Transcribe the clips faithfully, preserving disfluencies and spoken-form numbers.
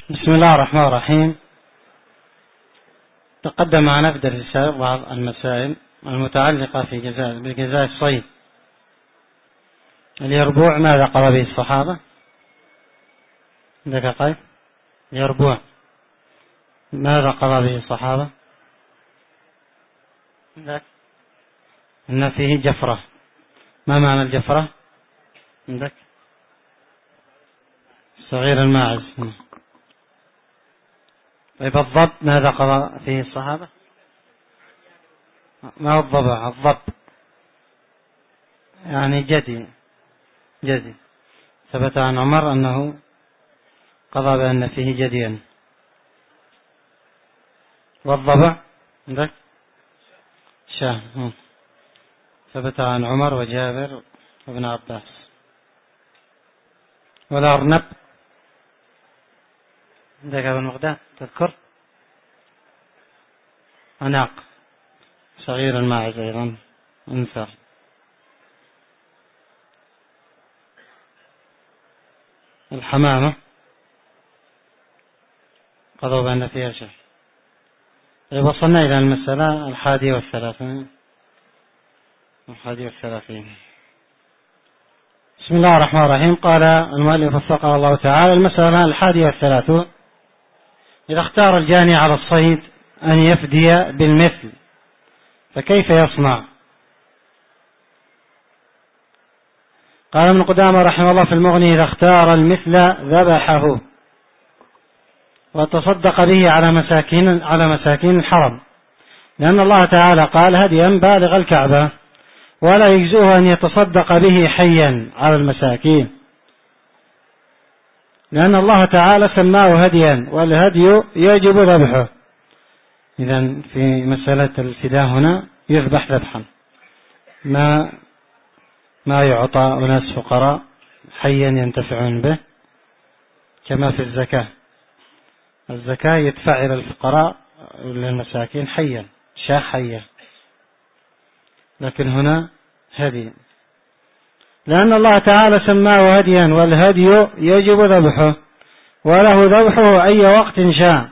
بسم الله الرحمن الرحيم. تقدم معنا في درس السابق بعض المسائل المتعلقة في جزاء بجزاء الصيد. اليربوع ماذا قضى به الصحابة؟ عندك قيد؟ اليربوع ماذا قضى به الصحابة؟ عندك إن فيه جفرة. ما معنى الجفرة؟ عندك صغير الماعز. طيب الضب ماذا قضى فيه الصحابة؟ ما هو الضبع؟ الضب يعني جدي جدي ثبت عن عمر أنه قضى بأن فيه جديا. والضبع عندك شاه ثبت عن عمر وجابر وابن عباس. والأرنب عندك ابن مقداد تذكر؟ عناق صغير الماعز أيضا أنثى. الحمامة قضوا بأن فيها شيء. طيب وصلنا إلى المسألة الحادية والثلاثين الحادية والثلاثين بسم الله الرحمن الرحيم. قال المؤلف وفقه الله تعالى: المسألة الحادية والثلاثون: إذا اختار الجاني على الصيد أن يفدي بالمثل فكيف يصنع؟ قال ابن قدامة رحمه الله في المغني: إذا اختار المثل ذبحه وتصدق به على مساكين على مساكين الحرم، لأن الله تعالى قال: هديا بالغ الكعبة، ولا يجزئه أن يتصدق به حيا على المساكين، لأن الله تعالى سماه هديا، والهدي يجب ذبحه. إذن في مسألة الفداء هنا يذبح ذبحا، ما ما يعطى أناس فقراء حيا ينتفعون به، كما في الزكاة. الزكاة يدفع إلى الفقراء للمساكين حيا، شاة حيا، لكن هنا هدي، لأن الله تعالى سماه هديا، والهدي يجب ذبحه، وله ذبحه أي وقت شاء،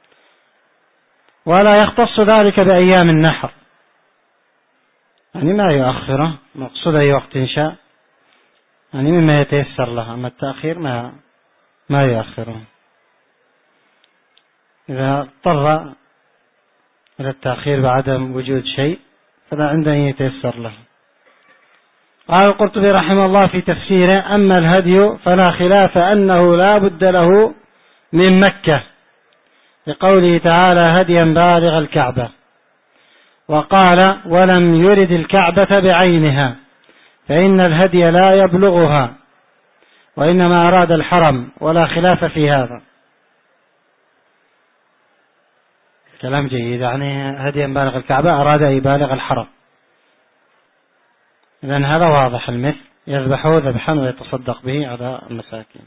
ولا يختص ذلك بأيام النحر، يعني ما يؤخره، مقصود أي وقت شاء، يعني مما يتيسر له، أما التأخير ما ما يؤخره. إذا اضطر إلى التأخير بعدم وجود شيء فلا عنده أن يتيسر له. قال القرطبي رحمه الله في تفسيره: أما الهدي فلا خلاف أنه لا بد له من مكة، لقوله تعالى: هديا بالغ الكعبة. وقال: ولم يرد الكعبة بعينها، فإن الهدي لا يبلغها، وإنما أراد الحرم، ولا خلاف في هذا. كلام جيد، يعني هديا بالغ الكعبة أراد أي بالغ الحرم. إذن هذا واضح المثل، يذبحه ذبحا ويتصدق به على المساكين.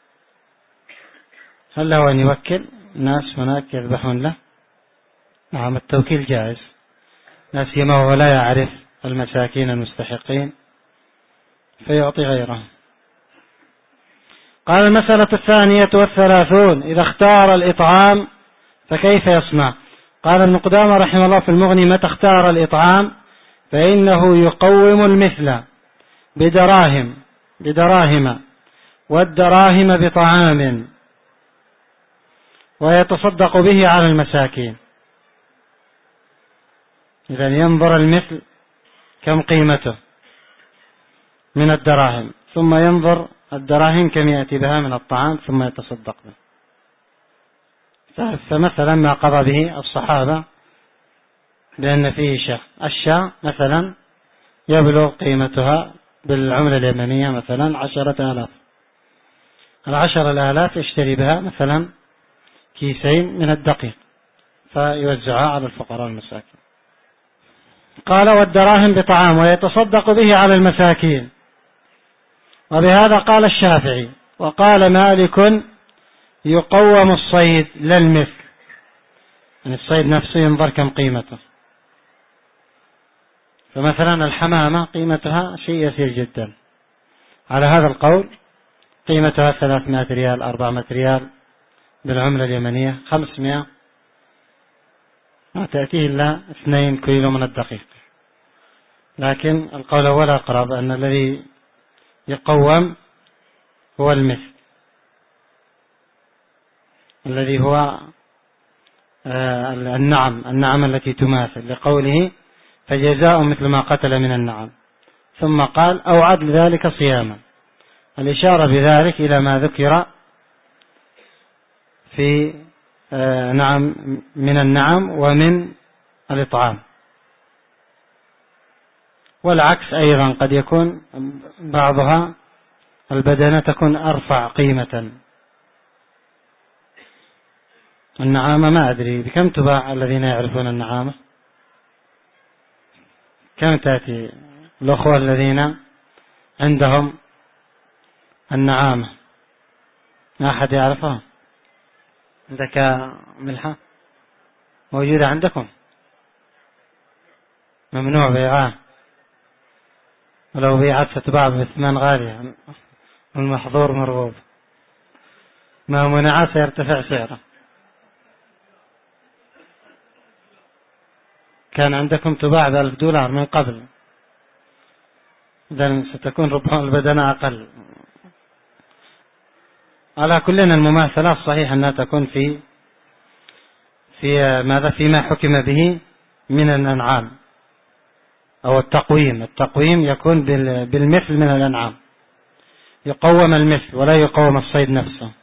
هل له أن يوكل ناس هناك يذبحون له؟ نعم، التوكيل جائز، لا سيما وهو لا يعرف المساكين المستحقين فيعطي غيره. قال المسألة الثانية والثلاثون: إذا اختار الإطعام فكيف يصنع؟ قال ابن قدامة رحمه الله في المغني: متى اختار الإطعام فإنه يقوم المثل بدراهم بدراهم والدراهم بطعام، ويتصدق به على المساكين. إذا ينظر المثل كم قيمته من الدراهم، ثم ينظر الدراهم كم يأتي بها من الطعام، ثم يتصدق به. فمثلا ما قضى به الصحابة بأن فيه شاة، الشاة مثلا يبلغ قيمتها بالعملة اليمنية مثلا عشرة آلاف، العشر الآلاف يشتري بها مثلا كيسين من الدقيق فيوزعها على الفقراء المساكين. قال: والدراهم بطعام، ويتصدق به على المساكين. وبهذا قال الشافعي. وقال مالك: يقوم الصيد لا المثل، يعني الصيد نفسه ينظر كم قيمته. فمثلا الحمامة قيمتها شيء يسير جدا، على هذا القول قيمتها ثلاثمائة ريال، أربعمائة ريال، بالعملة اليمنية خمسمائة ما تأتيه إلا اثنين كيلو من الدقيق. لكن القول الأول أقرب، أن الذي يقوم هو المثل الذي هو النعم النعم التي تماثل، لقوله فجزاء مثل ما قتل من النعم، ثم قال أو عدل ذلك صياما، الإشارة بذلك إلى ما ذكر في نعم من النعم ومن الإطعام. والعكس أيضا قد يكون بعضها البدنة تكون أرفع قيمة. النعامة ما أدري بكم تباع، الذين يعرفون النعامة كم تأتي الأخوة الذين عندهم النعامة؟ ما أحد يعرفها؟ عندك ملحة موجودة عندكم؟ ممنوع بيعها، ولو بيعت ستباع بثمان غالية، المحظور مرغوب، ما منع سيرتفع سعره. كان عندكم تباع بألف دولار من قبل، إذن ستكون ربما البدنة أقل. على كلنا المماثلة الصحيح أنها تكون في في ماذا فيما حكم به من الأنعام أو التقويم. التقويم يكون بالمثل من الأنعام، يقوم المثل ولا يقوم الصيد نفسه،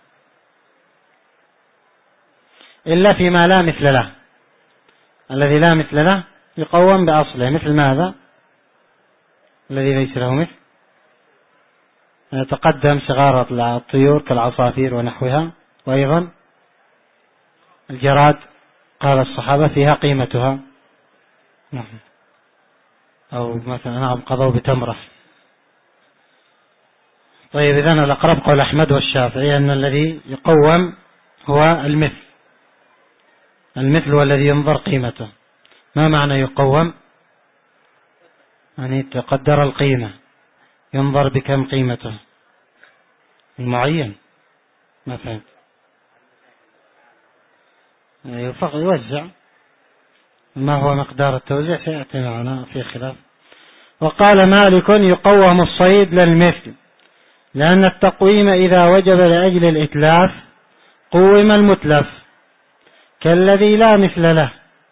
إلا فيما لا مثل له. الذي لا مثل له يقوم بأصله، مثل ماذا؟ الذي ليس له مثل يتقدم صغار الطيور كالعصافير ونحوها، وأيضا الجراد قال الصحابة فيها قيمتها، أو مثلا نعم قضوا بتمرة. طيب إذن الأقرب قول أحمد والشافعي أن الذي يقوم هو المثل. المثل هو الذي ينظر قيمته. ما معنى يقوم؟ يعني تقدر القيمة، ينظر بكم قيمته المعين. ما فهمت؟ يفق يوزع، ما هو مقدار التوزيع سيأتي معنا في خلاف. وقال مالك يقوم الصيد للمثل، لأن التقويم إذا وجب لأجل الإتلاف قوم المتلف كالذي لا مثل له.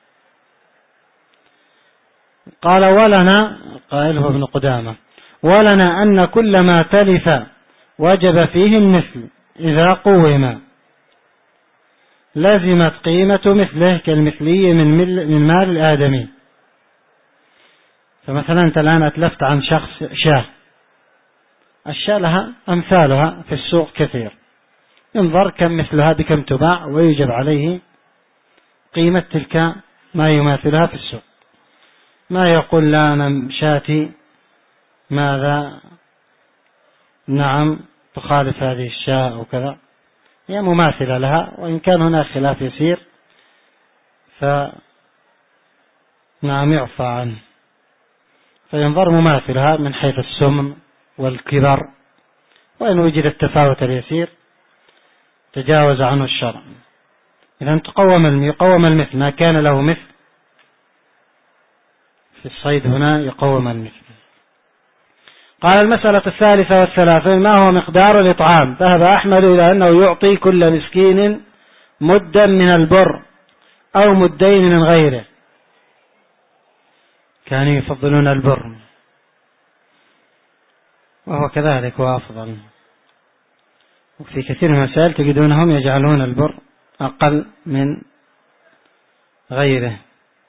قال ولنا، قائله ابن قدامة، ولنا أن كل ما تلف وجب فيه المثل إذا قوم لزمت قيمة مثله كالمثلي من مال الآدمي. فمثلا أنت الآن أتلفت عن شخص شاه، الشاة لها أمثالها في السوق كثير، ينظر كم مثلها بكم تباع ويجب عليه قيمة تلك ما يماثلها في السوق. ما يقول لا أنا شاتي ماذا نعم تخالف هذه الشاة أو كذا، هي مماثلة لها، وإن كان هناك خلاف يسير فنعم يعفى عنه، فينظر مماثلها من حيث السمن والكبر، وإن وجد التفاوت اليسير تجاوز عنه الشرع. إذن تقوم يقوم المثل، ما كان له مثل في الصيد هنا يقوم المثل. قال المسألة الثالثة والثلاثين ما هو مقدار الإطعام؟ ذهب أحمد إلى أنه يعطي كل مسكين مدا من البر أو مدين من غيره، كانوا يفضلون البر وهو كذلك وأفضل، وفي كثير من المسائل تجدونهم يجعلون البر أقل من غيره.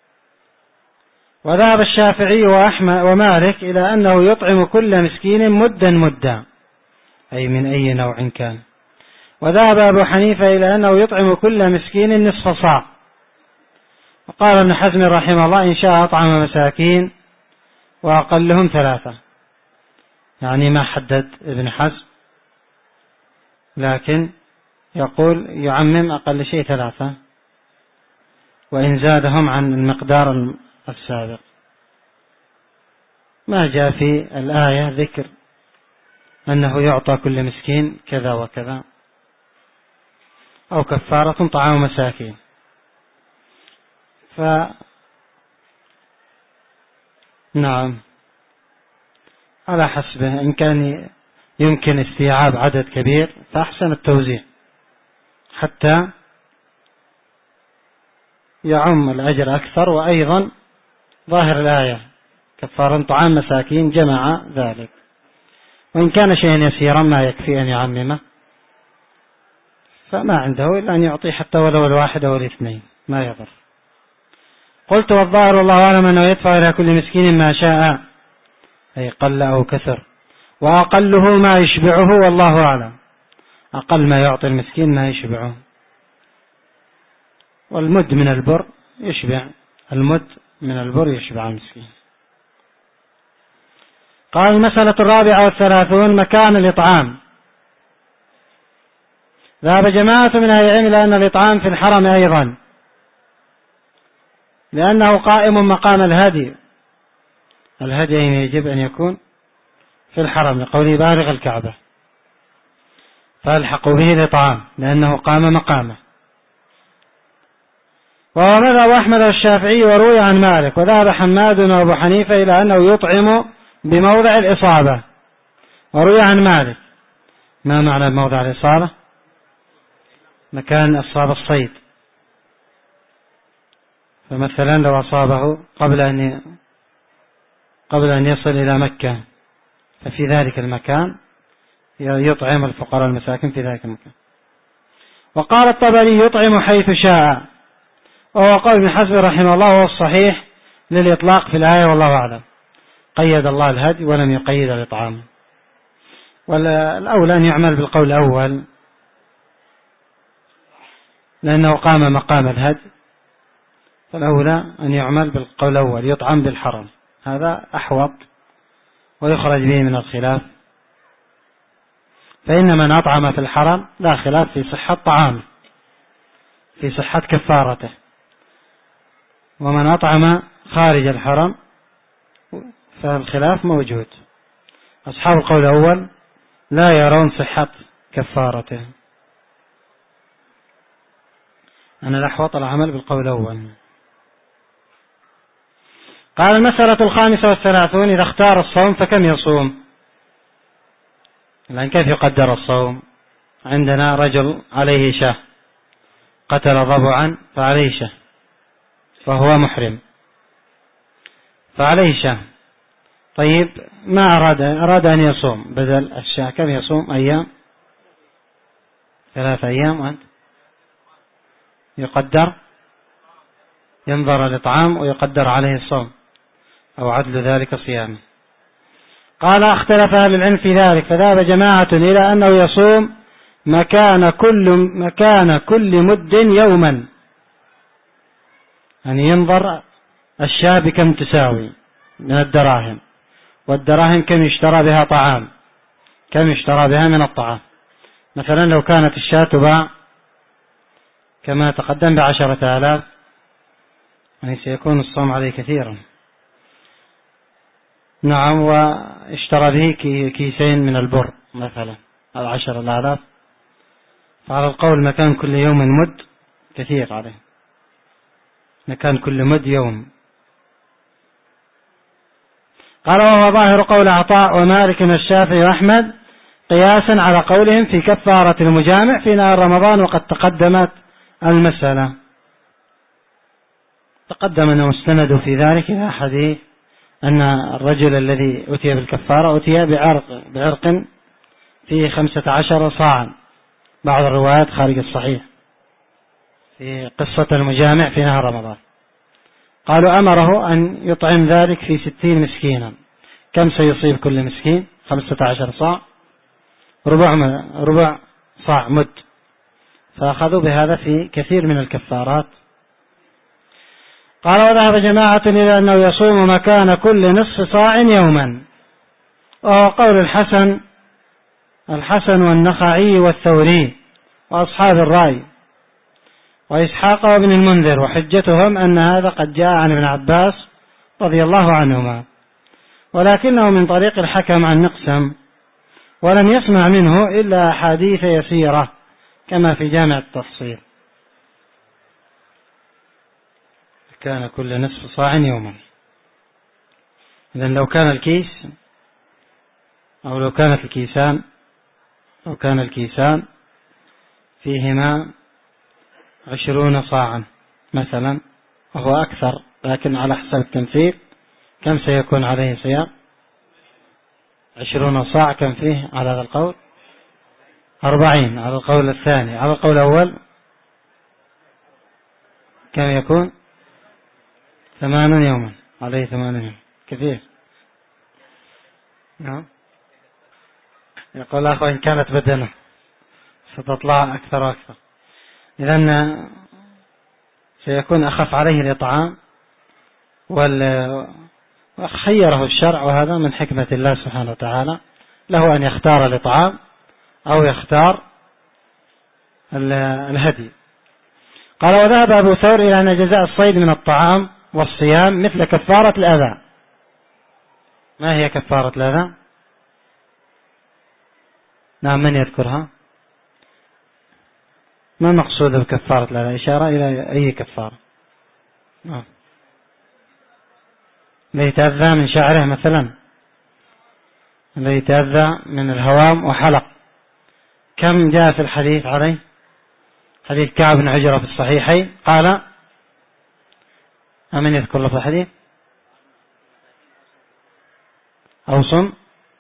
وذهب الشافعي وأحمد ومالك إلى أنه يطعم كل مسكين مدا مدا، أي من أي نوع كان. وذهب أبو حنيفة إلى أنه يطعم كل مسكين نصف صاع. وقال ابن حزم رحمه الله إن شاء أطعم مساكين وأقلهم ثلاثة، يعني ما حدد ابن حزم، لكن يقول يعمم أقل شيء ثلاثة، وإن زادهم عن المقدار السابق. ما جاء في الآية ذكر أنه يعطى كل مسكين كذا وكذا. أو كفارة طعام مساكين. ف نعم على حسبه، إن كان يمكن استيعاب عدد كبير فأحسن التوزيع حتى يعم الأجر أكثر. وأيضا ظاهر الآية كفارا طعام مساكين جمع ذلك، وإن كان شيئا يسيرا ما يكفي أن يعممه، فما عنده إلا أن يعطي حتى ولو الواحد أو الاثنين ما يضر. قلت والظاهر والله أعلم أنه يدفع إلى كل مسكين ما شاء، أي قل أو كثر، وأقله ما يشبعه والله أعلم. أقل ما يعطي المسكين ما يشبعه، والمد من البر يشبع، المد من البر يشبع المسكين. قال المسألة الرابعة والثلاثون مكان الإطعام. ذهب جماعة من أهل العلم إلى أن الإطعام في الحرم أيضا، لأنه قائم مقام الهدي. الهدي يجب أن يكون في الحرم لقوله بالغ الكعبة، فالحقوا به الإطعام لأنه قام مقامه. وهو مذهب أحمد والشافعي وروي عن مالك. وذهب حماد وأبو حنيفة إلى أنه يطعم بموضع الإصابة، وروي عن مالك. ما معنى موضع الإصابة؟ مكان أصاب الصيد. فمثلا لو أصابه قبل أن قبل أن يصل إلى مكة ففي ذلك المكان يطعم الفقراء المساكين في ذلك المكان. وقال الطبري يطعم حيث شاء، وهو قول ابن حزم رحمه الله وهو الصحيح للإطلاق في الآية والله أعلم. قيد الله الهدي ولم يقيد الإطعام، والأولى أن يعمل بالقول الأول لأنه قام مقام الهدي، فالأولى أن يعمل بالقول الأول يطعم بالحرم، هذا أحوط ويخرج به من الخلاف. فإن من أطعم في الحرم لا خلاف في صحة طعامه، في صحة كفارته. ومن أطعم خارج الحرم فالخلاف موجود. أصحاب القول الأول لا يرون صحة كفارته. أنا الأحوط العمل بالقول الأول. قال المسألة الخامسة والثلاثون إذا اختار الصوم فكم يصوم؟ الآن كيف يقدر الصوم؟ عندنا رجل عليه شاه، قتل ضبعا فعليه شاه، فهو محرم فعليه شاه. طيب ما أراد أراد أن يصوم بدل الشاه، كم يصوم؟ أيام، ثلاثة أيام. وأنت يقدر، ينظر الإطعام ويقدر عليه الصوم أو عدل ذلك صيامه. قال اختلف أهل العلم في ذلك، فذهب جماعة إلى أنه يصوم مكان كل مكان كل مد يوما، يعني ينظر الشاة بكم تساوي من الدراهم، والدراهم كم يشترى بها طعام، كم يشترى بها من الطعام. مثلا لو كانت الشاة تباع كما تقدم بعشرة آلاف، يعني سيكون الصوم عليه كثيرا. نعم، واشترى به كيسين من البر مثلا على عشر الآلاف، فعلى القول مكان كل يوم مد كثير عليه، مكان كل مد يوم. قال وهو ظاهر قول عطاء ومالك والشافعي وأحمد قياسا على قولهم في كفارة المجامع في نهار رمضان، وقد تقدمت المسألة. تقدم أنه استندوا في ذلك إلى حديث أن الرجل الذي أتي بالكفارة أتي بعرق, بعرق فيه خمسة عشر صاعا، بعض الروايات خارج الصحيح في قصة المجامع في نهار رمضان. قالوا أمره أن يطعم ذلك في ستين مسكينا. كم سيصيب كل مسكين؟ خمسة عشر صاع، ربع, ربع صاع مد. فأخذوا بهذا في كثير من الكفارات. قال وذهب جماعة إلى أنه يصوم مكان كل نصف صاع يوما، وهو قول الحسن الحسن والنخعي والثوري وأصحاب الرأي وإسحاق وابن المنذر. وحجتهم أن هذا قد جاء عن ابن عباس رضي الله عنهما، ولكنه من طريق الحكم عن مقسم، ولم يسمع منه إلا أحاديث يسيرة كما في جامع التفصيل، كان كل نصف صاع يوما. إذن لو كان الكيس أو لو كانت الكيسان لو كان الكيسان فيهما عشرون صاعا مثلا، وهو أكثر، لكن على حسب التمثيل كم سيكون عليه صيام؟ عشرون صاع كم فيه على هذا القول؟ أربعين على القول الثاني. على القول الأول كم يكون؟ ثمانون يوما، عليه ثمانون يوم، كثير. نعم. يقول أخوة إن كانت بدنه ستطلع أكثر وأكثر، إذن سيكون أخف عليه الإطعام، وخيره الشرع، وهذا من حكمة الله سبحانه وتعالى، له أن يختار الإطعام أو يختار الهدي. قال وذهب أبو ثور إلى أن جزاء الصيد من الطعام والصيام مثل كفارة الأذى. ما هي كفارة الأذى؟ نعم، من يذكرها؟ ما المقصود بكفارة الأذى؟ إشارة إلى أي كفارة؟ نعم. الذي يتأذى من شعره مثلا، الذي يتأذى من الهوام وحلق. كم جاء في الحديث عليه؟ حديث كعب بن عجرة في الصحيحين قال، أمن يذكر له في الحديث؟ أو صم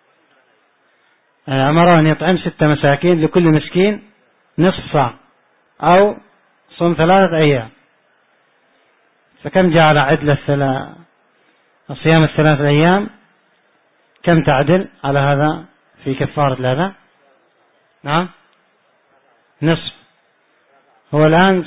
أمره أن يطعم ست مساكين لكل مسكين نصف صاع، أو صم ثلاثة أيام. فكم جعل عدل الصيام الثلاثة أيام؟ كم تعدل على هذا في كفارة الأذى؟ نعم، نصف. هو الآن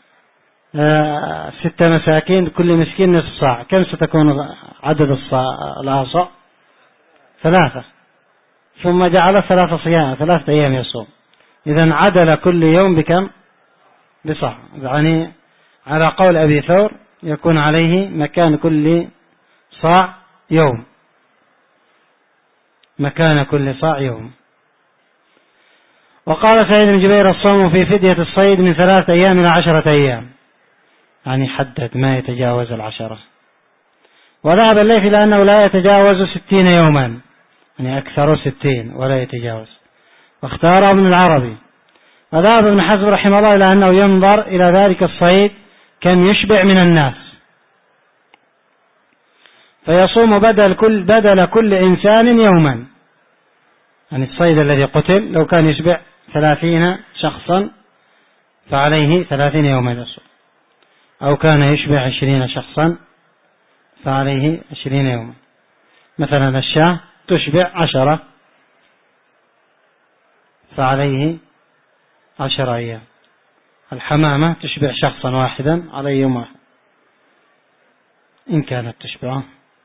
ست مساكين لكل مسكين نصف صاع، كم ستكون عدد الآصاع؟ ثلاثة. ثم جعل ثلاثة صيام، ثلاثة أيام يصوم. إذن عدل كل يوم بكم؟ بصاع. يعني على قول أبي ثور يكون عليه مكان كل صاع يوم، مكان كل صاع يوم. وقال سعيد بن جبير الصوم في فدية الصيد من ثلاثة أيام إلى عشرة أيام، يعني حدد ما يتجاوز العشرة. وذهب الليث إلى أنه لا يتجاوز ستين يوما، يعني أكثر ستين ولا يتجاوز، واختار ابن العربي. وذهب ابن حزم رحمه الله إلى أنه ينظر إلى ذلك الصيد كم يشبع من الناس، فيصوم بدل كل, بدل كل إنسان يوما. يعني الصيد الذي قتل لو كان يشبع ثلاثين شخصا فعليه ثلاثين يوما يصوم، أو كان يشبع عشرين شخصا فعليه عشرين يوما. مثلا الشاة تشبع عشرة فعليه عشر أيام. الحمامة تشبع شخصا واحدا عليه يوم واحد إن كانت تشبعه،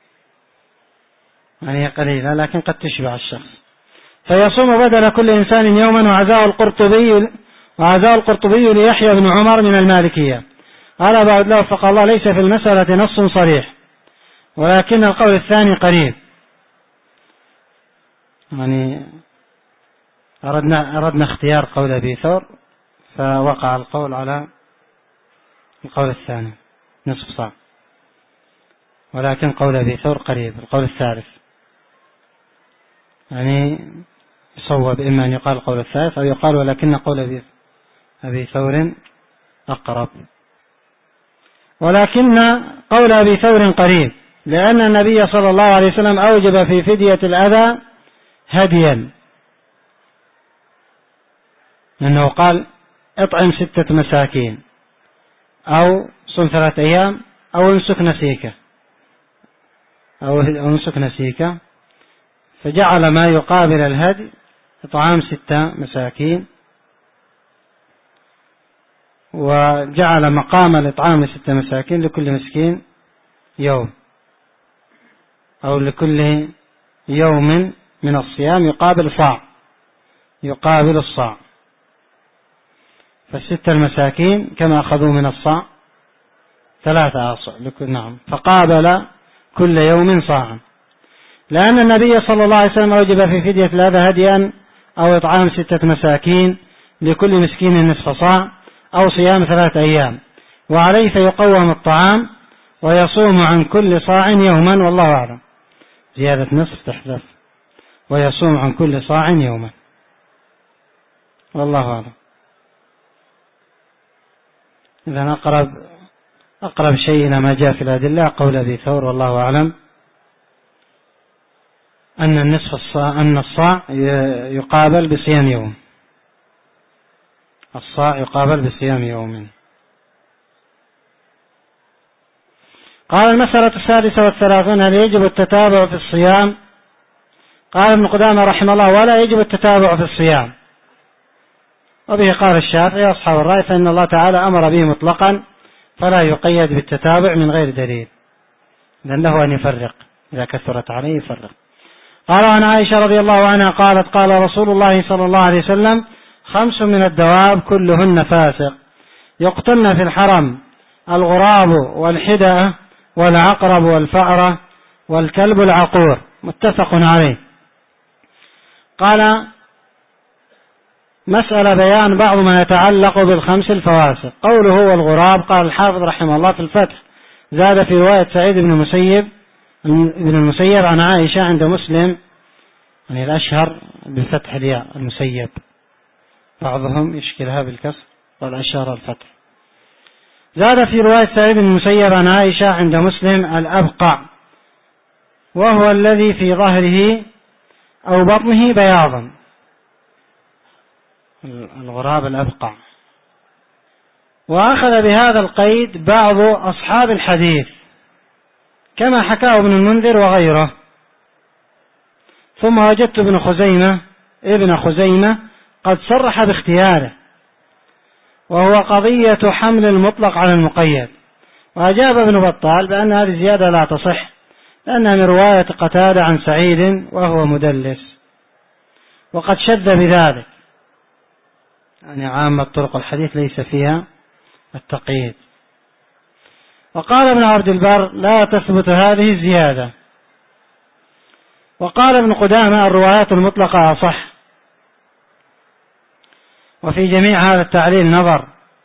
يعني قليلة لكن قد تشبع الشخص. فيصوم بدل كل إنسان يوما. وعزاه القرطبي وعزاه القرطبي ليحيى بن عمر من المالكية. قال بعد له فقال الله ليس في المسألة نص صريح، ولكن القول الثاني قريب. يعني أردنا, أردنا اختيار قول أبي ثور، فوقع القول على القول الثاني نصف صاع، ولكن قول أبي ثور قريب القول الثالث. يعني يصوب إما أن يقال القول الثالث أو يقال ولكن قول أبي, أبي ثور أقرب. ولكن قول أبي ثور قريب، لأن النبي صلى الله عليه وسلم أوجب في فدية الأذى هديا، لأنه قال اطعم ستة مساكين أو صم ثلاثة أيام أو انسك نسيكة أو انسك نسيكة، فجعل ما يقابل الهدي إطعام ستة مساكين، وجعل مقام الإطعام ستة مساكين لكل مسكين يوم، أو لكل يوم من الصيام يقابل صاع، يقابل الصاع. فالستة المساكين كما أخذوا من الصاع ثلاثة أصع لكل، نعم، فقابل كل يوم صاعا. لأن النبي صلى الله عليه وسلم أوجب في فدية الأذى هديا أو إطعام ستة مساكين لكل مسكين نصف صاع أو صيام ثلاثة أيام، وعليه فيقوم الطعام ويصوم عن كل صاع يوما، والله أعلم. زيادة نصف تحذف، ويصوم عن كل صاع يوما، والله أعلم. إذن أقرب أقرب شيء إلى ما جاء في الأدلة قول أبي ثور، والله أعلم، أن النصف الصاع أن الصاع يقابل بصيام يوم، الصاع يقابل بصيام يوم. قال المسألة السادسة والثلاثون: هل يجب التتابع في الصيام؟ قال ابن قدامة رحمه الله: ولا يجب التتابع في الصيام. وبه قال الشافعي أصحاب الرأي، فإن الله تعالى أمر به مطلقا فلا يقيد بالتتابع من غير دليل، لأن له أن يفرق إذا كثرت عليه يفرق. قال عن عائشة رضي الله عنها قالت: قال رسول الله صلى الله عليه وسلم: خمس من الدواب كلهن فاسق يقتلن في الحرم: الغراب والحدأة والعقرب والفأرة والكلب العقور، متفق عليه. قال: مسألة بيان بعض ما يتعلق بالخمس الفواسق. قوله والغراب، قال الحافظ رحمه الله في الفتح: زاد في رواية سعيد بن المسيب ابن المسيب عن عائشة عند مسلم، يعني الأشهر بفتح الياء المسيب، بعضهم يشكلها بالكسر والأشهر الفتح. زاد في رواية سعيد بن المسيب عن عائشة عند مسلم: الأبقع، وهو الذي في ظهره أو بطنه بياضا. الغراب الأبقع. وأخذ بهذا القيد بعض أصحاب الحديث كما حكاه ابن المنذر وغيره. ثم وجدت ابن خزيمة ابن خزيمة قد صرح باختياره، وهو قضية حمل المطلق على المقيد. وأجاب ابن بطال بأن هذه الزيادة لا تصح، لأنها من رواية قتادة عن سعيد وهو مدلس، وقد شذ بذلك، يعني عامة طرق الحديث ليس فيها التقييد. وقال ابن عبد البر: لا تثبت هذه الزيادة. وقال ابن قدامة: الروايات المطلقة أصح. وفي جميع هذا التعليل نظر.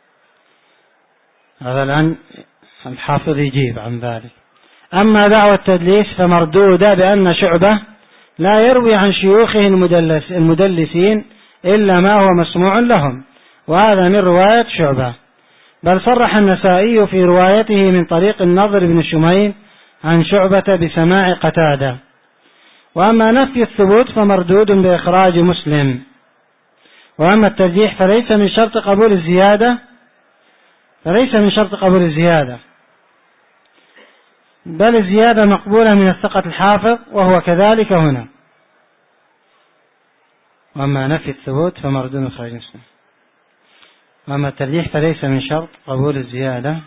هذا الآن الحافظ يجيب عن ذلك. أما دعوى التدليس فمردودة، بأن شعبة لا يروي عن شيوخه المدلس المدلسين إلا ما هو مسموع لهم، وهذا من رواية شعبة. بل صرح النسائي في روايته من طريق النضر بن شميل عن شعبة بسماع قتادة. وأما نفي الثبوت فمردود بإخراج مسلم. وأما الترجيح فليس من شرط قبول الزيادة فليس من شرط قبول الزيادة بل الزيادة مقبولة من الثقة الحافظ، وهو كذلك هنا. وأما نفي الثبوت فمردود بإخراج مسلم. وأما الترجيح فليس من شرط قبول الزيادة،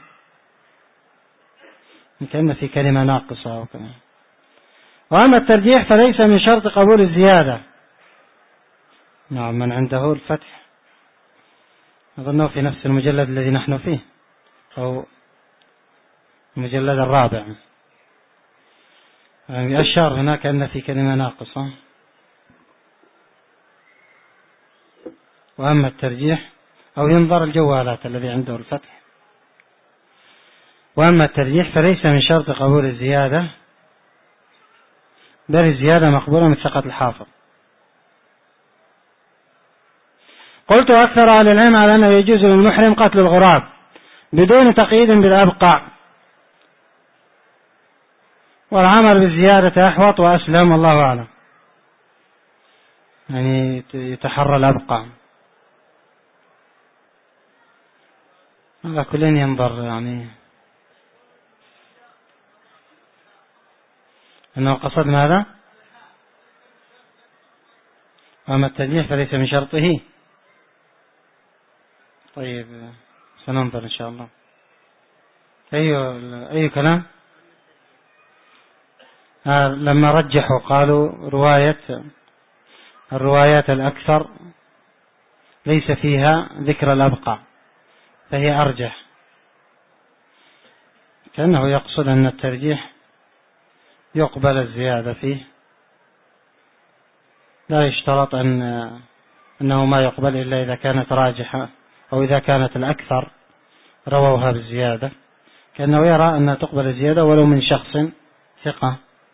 كأن في كلمة ناقصة وكذا. وأما الترجيح فليس من شرط قبول الزيادة. نعم، من عنده الفتح أظنه في نفس المجلد الذي نحن فيه، أو المجلد الرابع، يعني أشار هناك أن في كلمة ناقصة. وأما الترجيح، أو ينظر الجوالات الذي عنده الفتح. وأما الترجيح فليس من شرط قبول الزيادة بل الزيادة مقبولة من ثقة الحافظ. قلت: أكثر أهل العلم على أنه يجوز للمحرم قتل الغراب بدون تقييد بالأبقع، والعمل بالزيادة أحوط وأسلم، والله أعلم. يعني يتحرى الأبقع، هذا كلين ينظر، يعني أنه قصد ماذا؟ وأما الترجيح فليس من شرطه. طيب سننظر إن شاء الله. أي أي كلام؟ آه لما رجحوا قالوا رواية الروايات الأكثر ليس فيها ذكر الأبقع، فهي أرجح. كأنه يقصد أن الترجيح يقبل الزيادة فيه، لا يشترط أن أنه ما يقبل إلا إذا كانت راجحة أو إذا كانت الأكثر رووها بالزيادة، كأنه يرى أنها تقبل الزيادة ولو من شخص ثقة.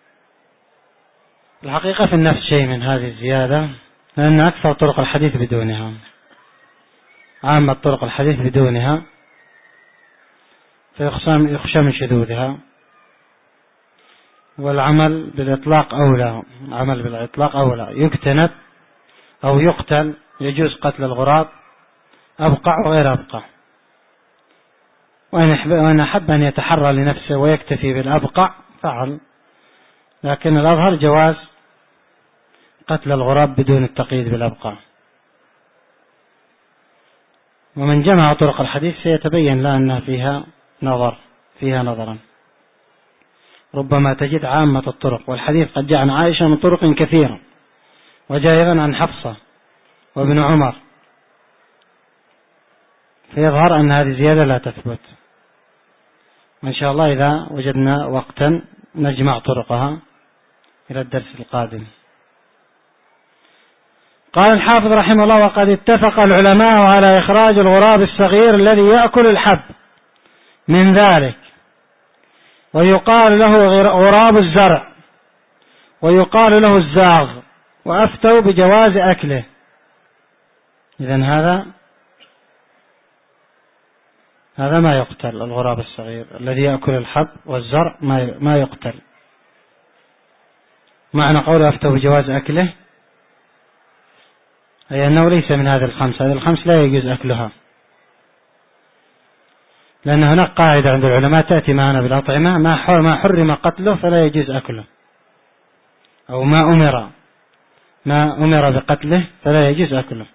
الحقيقة في النفس شيء من هذه الزيادة، لأن أكثر طرق الحديث بدونها، عامة طرق الحديث بدونها، فيخشى من شذوذها. والعمل بالإطلاق أولى، عمل بالإطلاق أولى، يجتنب أو يقتل، يجوز قتل الغراب أبقع وغير أبقع، وإن أحب أن يتحرى لنفسه ويكتفي بالأبقع فعل، لكن الأظهر جواز قتل الغراب بدون التقييد بالأبقع. ومن جمع طرق الحديث سيتبين له أنها فيها نظر فيها نظرا، ربما تجد عامة الطرق، والحديث قد جاء عن عائشة من طرق كثيرة، وجاء أيضا عن حفصة وابن عمر، فيظهر أن هذه زيادة لا تثبت. وإن شاء الله إذا وجدنا وقتا نجمع طرقها إلى الدرس القادم. قال الحافظ رحمه الله: وقد اتفق العلماء على إخراج الغراب الصغير الذي يأكل الحب من ذلك، ويقال له غراب الزرع، ويقال له الزاغ، وأفتوا بجواز أكله. إذن هذا هذا ما يقتل، الغراب الصغير الذي يأكل الحب والزرع ما يقتل. معنى قوله أفتوا بجواز أكله أي أنه ليس من هذه الخمس، هذه الخمس لا يجوز أكلها، لأن هناك قاعدة عند العلماء تأتي معنا بالأطعمة: ما حرم قتله فلا يجوز أكله، أو ما أمر ما أمر بقتله فلا يجوز أكله.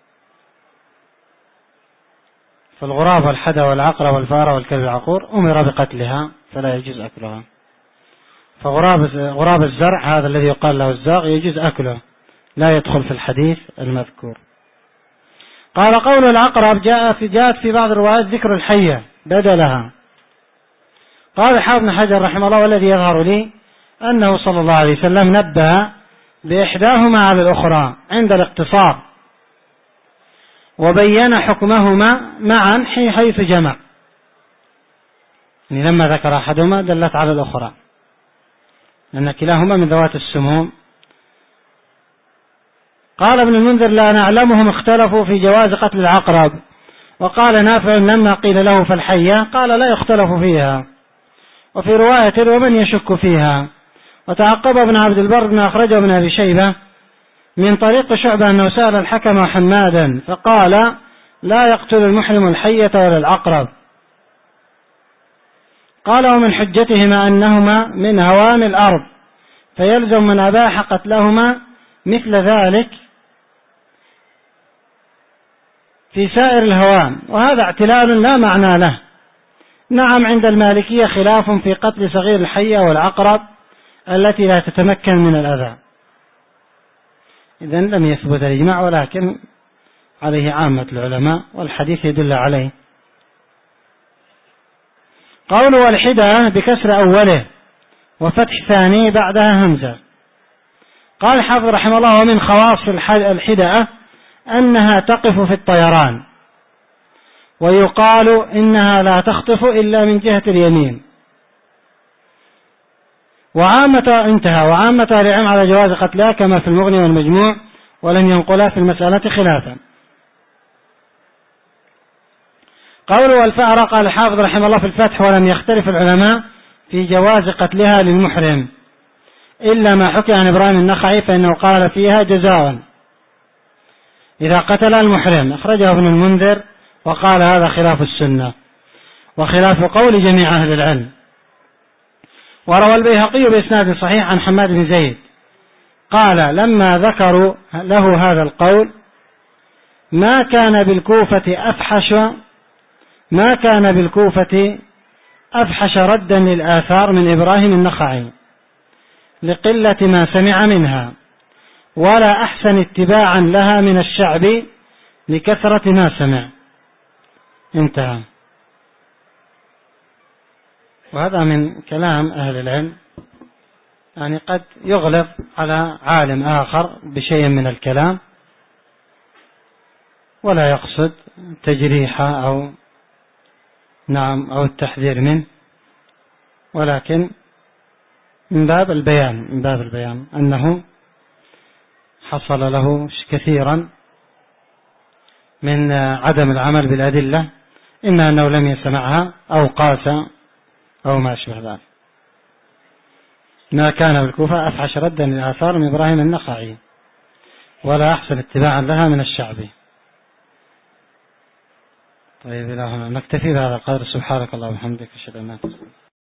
فالغراب والحدى والعقرب والفأر والكلب العقور أمر بقتلها فلا يجوز أكلها. فغراب غراب الزرع هذا الذي يقال له الزاغ يجوز أكله، لا يدخل في الحديث المذكور. قال: قول العقرب جاء في جاءت في بعض الروايات ذكر الحية بدلها. قال الحافظ بن حجر رحمه الله: والذي يظهر لي أنه صلى الله عليه وسلم نبه بإحداهما على الأخرى عند الاقتصار، وبين حكمهما معا حيث جمع، يعني لما ذكر أحدهما دلت على الأخرى، لأن كلاهما من ذوات السموم. قال ابن المنذر: لا نعلمهم اختلفوا في جواز قتل العقرب. وقال نافع: لما قيل له فالحية قال: لا يختلف فيها. وفي رواية: ومن يشك فيها. وتعقب ابن عبد البر بن أخرجه ابن أبي شيبة من طريق شعبة أنه سأل الحكم حمادا فقال: لا يقتل المحرم الحية ولا العقرب. قال: ومن حجتهما أنهما من هوام الأرض، فيلزم من أباح قتلهما مثل ذلك في سائر الهوام، وهذا اعتلال لا معنى له. نعم، عند المالكية خلاف في قتل صغير الحية والعقرب التي لا تتمكن من الأذى، إذن لم يثبت الإجماع، ولكن عليه عامة العلماء والحديث يدل عليه. قول والحدة بكسر أوله وفتح ثاني بعدها همزة. قال الحافظ رحمه الله: ومن خواص الحدة أنها تقف في الطيران، ويقال إنها لا تخطف إلا من جهة اليمين. وعامة انتهى وعامة العلم على جواز قتلها كما في المغني والمجموع، ولم ينقلها في المسألة خلافا. قوله والفأر، قال الحافظ رحمه الله في الفتح: ولم يختلف العلماء في جواز قتلها للمحرم إلا ما حكي عن إبراهيم النخعي، فإنه قال فيها جزاء إذا قتل المحرم. أخرجه ابن المنذر وقال هذا خلاف السنة وخلاف قول جميع أهل العلم. وروى البيهقي بإسناد صحيح عن حماد بن زيد قال: لما ذكروا له هذا القول ما كان بالكوفة أفحش ما كان بالكوفة أفحش ردا للآثار من إبراهيم النخعي لقلة ما سمع منها، ولا أحسن اتباعا لها من الشعب لكثرة ما سمع. انتهى. وهذا من كلام أهل العلم، يعني قد يغلب على عالم آخر بشيء من الكلام ولا يقصد تجريحه أو نعم أو التحذير منه، ولكن من باب البيان من باب البيان أنه حصل له كثيرا من عدم العمل بالأدلة، إما أنه لم يسمعها أو قاس أو ما أشبه ذلك. ما كان بالكوفة أفحش ردا للآثار من إبراهيم النخعي، ولا أحسن اتباعا لها من الشعبي. طيب إلى هنا نكتفي بهذا القدر. سبحانك اللهم وبحمدك، أشهد أن لا إله إلا أنت.